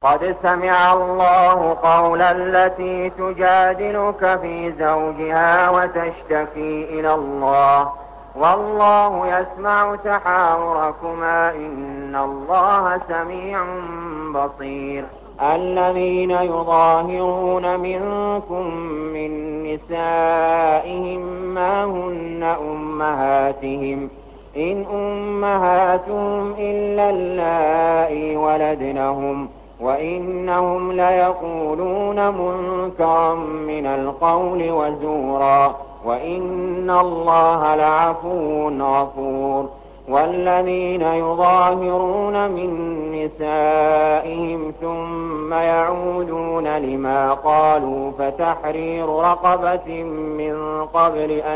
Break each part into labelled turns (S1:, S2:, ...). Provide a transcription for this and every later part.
S1: قد سمع الله قول التي تجادلك في زوجها وتشتكي إلى الله والله يسمع تحاوركما إن الله سميع بصير. الذين يظاهرون منكم من نسائهم ما هن أمهاتهم إن أمهاتهم إلا اللائي ولدنهم وإنهم ليقولون منكرا من القول وزورا وإن الله لعفو غفور. والذين يظاهرون من نسائهم ثم يعودون لما قالوا فتحرير رقبة من قبل أن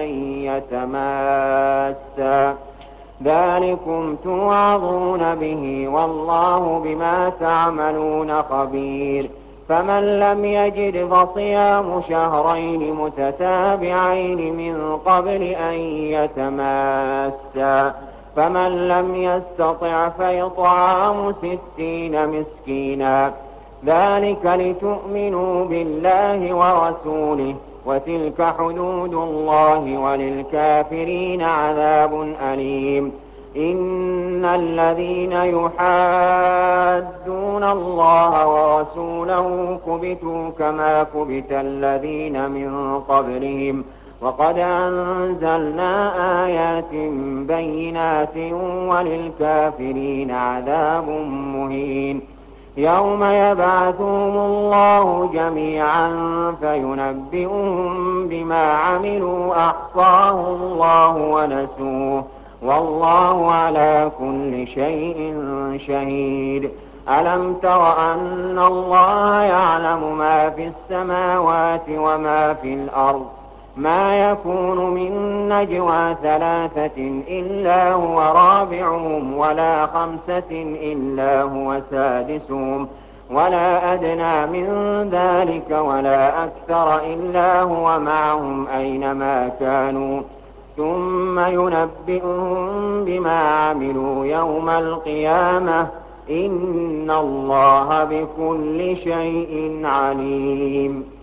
S1: يتماسا ذلكم توعظون به والله بما تعملون خبير. فمن لم يجد فصيام شهرين متتابعين من قبل أن يتماسا فمن لم يستطع فإطعام 60 مسكينا ذلك لتؤمنوا بالله ورسوله وتلك حدود الله وللكافرين عذاب أليم. إن الذين يحادون الله ورسوله كبتوا كما كبت الذين من قبلهم وقد أنزلنا آيات بينات وللكافرين عذاب مهين. يوم يبعثهم الله جميعا فينبئهم بما عملوا أحصاه الله ونسوه والله على كل شيء شهيد. ألم تر أن الله يعلم ما في السماوات وما في الأرض ما يكون من نجوى 3 إلا هو رابعهم ولا 5 إلا هو سادسهم ولا أدنى من ذلك ولا أكثر إلا هو معهم أينما كانوا ثم ينبئهم بما عملوا يوم القيامة إن الله بكل شيء عليم.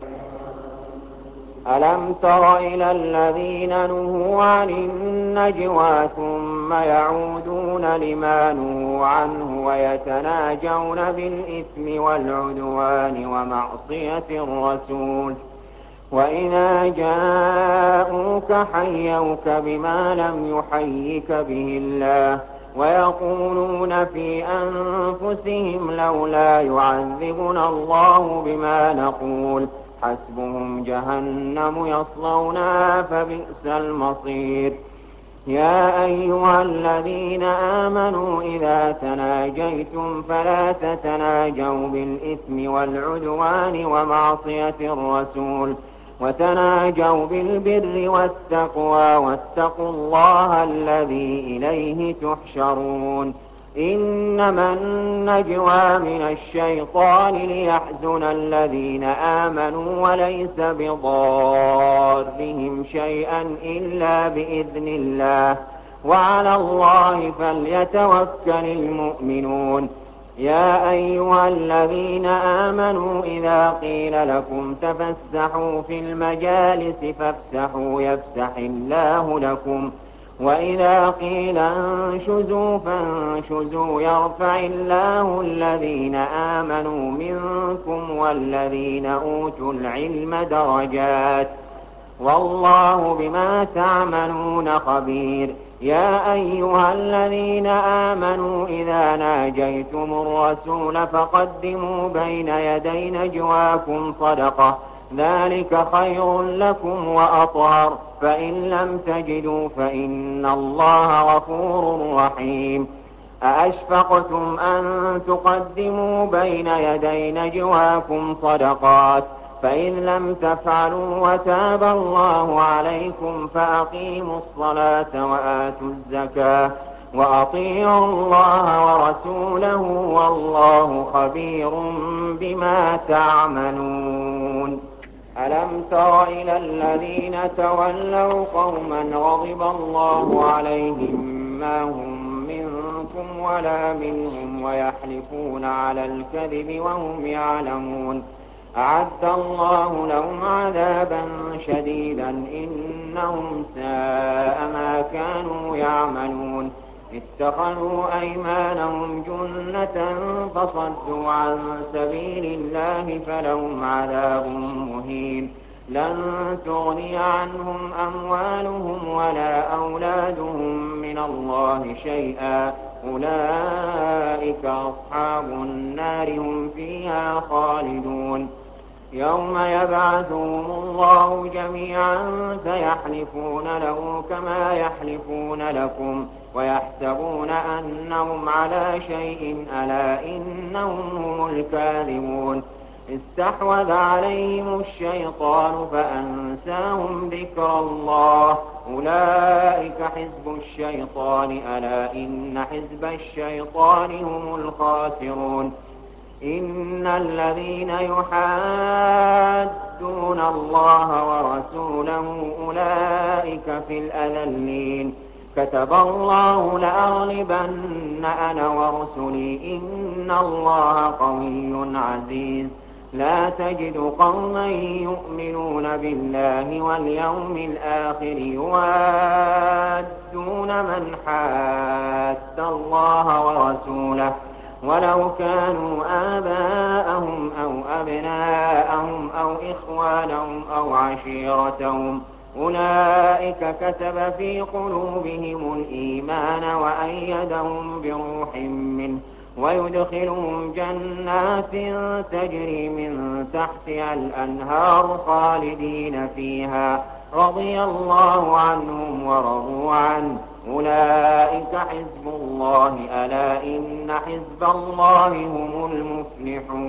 S1: ألم تر إلى الذين نهوا عن النجوى ثم يعودون لما نهوا عنه ويتناجون بالإثم والعدوان ومعصية الرسول وإذا جاءوك حيوك بما لم يحيك به الله ويقولون في أنفسهم لولا يعذبنا الله بما نقول حسبهم جهنم يصلونها فبئس المصير. يا أيها الذين آمنوا إذا تناجيتم فلا تتناجوا بالإثم والعدوان ومعصية الرسول وتناجوا بالبر والتقوى واتقوا الله الذي إليه تحشرون. إنما النجوى من الشيطان ليحزن الذين آمنوا وليس بضارهم شيئا إلا بإذن الله وعلى الله فليتوكل المؤمنون. يا أيها الذين آمنوا إذا قيل لكم تفسحوا في المجالس فافسحوا يفسح الله لكم وإذا قيل انشزوا فانشزوا يرفع الله الذين آمنوا منكم والذين أوتوا العلم درجات والله بما تعملون خبير. يا أيها الذين آمنوا إذا ناجيتم الرسول فقدموا بين يدي نجواكم صدقة ذلك خير لكم وأطهر فإن لم تجدوا فإن الله غفور رحيم. أأشفقتم أن تقدموا بين يدي نجواكم صدقات فإن لم تفعلوا وتاب الله عليكم فأقيموا الصلاة وآتوا الزكاة وأطيعوا الله ورسوله والله خبير بما تعملون. ألم تر إلى الذين تولوا قوما غضب الله عليهم ما هم منكم ولا منهم ويحلفون على الكذب وهم يعلمون أعد الله لهم عذابا شديدا إنهم ساء ما كانوا يعملون اتخذوا أيمانهم جنة فصدوا عن سبيل الله فلهم عذاب مهين لن تغني عنهم أموالهم ولا أولادهم من الله شيئا أولئك أصحاب النار هم فيها خالدون يوم يبعثهم الله جميعا فيحلفون له كما يحلفون لكم ويحسبون أنهم على شيء ألا إنهم هم الكاذبون استحوذ عليهم الشيطان فأنساهم ذكر الله أولئك حزب الشيطان ألا إن حزب الشيطان هم الخاسرون إن الذين يحادون الله ورسوله أولئك في الأذلين كتب الله لأغلبن أنا ورسلي إن الله قوي عزيز لا تجد قوما يؤمنون بالله واليوم الآخر يوادون من حاد الله ورسوله ولو كانوا آباءهم أو أبناءهم أو إخوانهم أو عشيرتهم أولئك كتب في قلوبهم الإيمان وأيدهم بروح منه ويدخلهم جنات تجري من تحتها الأنهار خالدين فيها رضي الله عنهم ورضوا عنه أولئك حزب الله ألا إن حزب الله هم المفلحون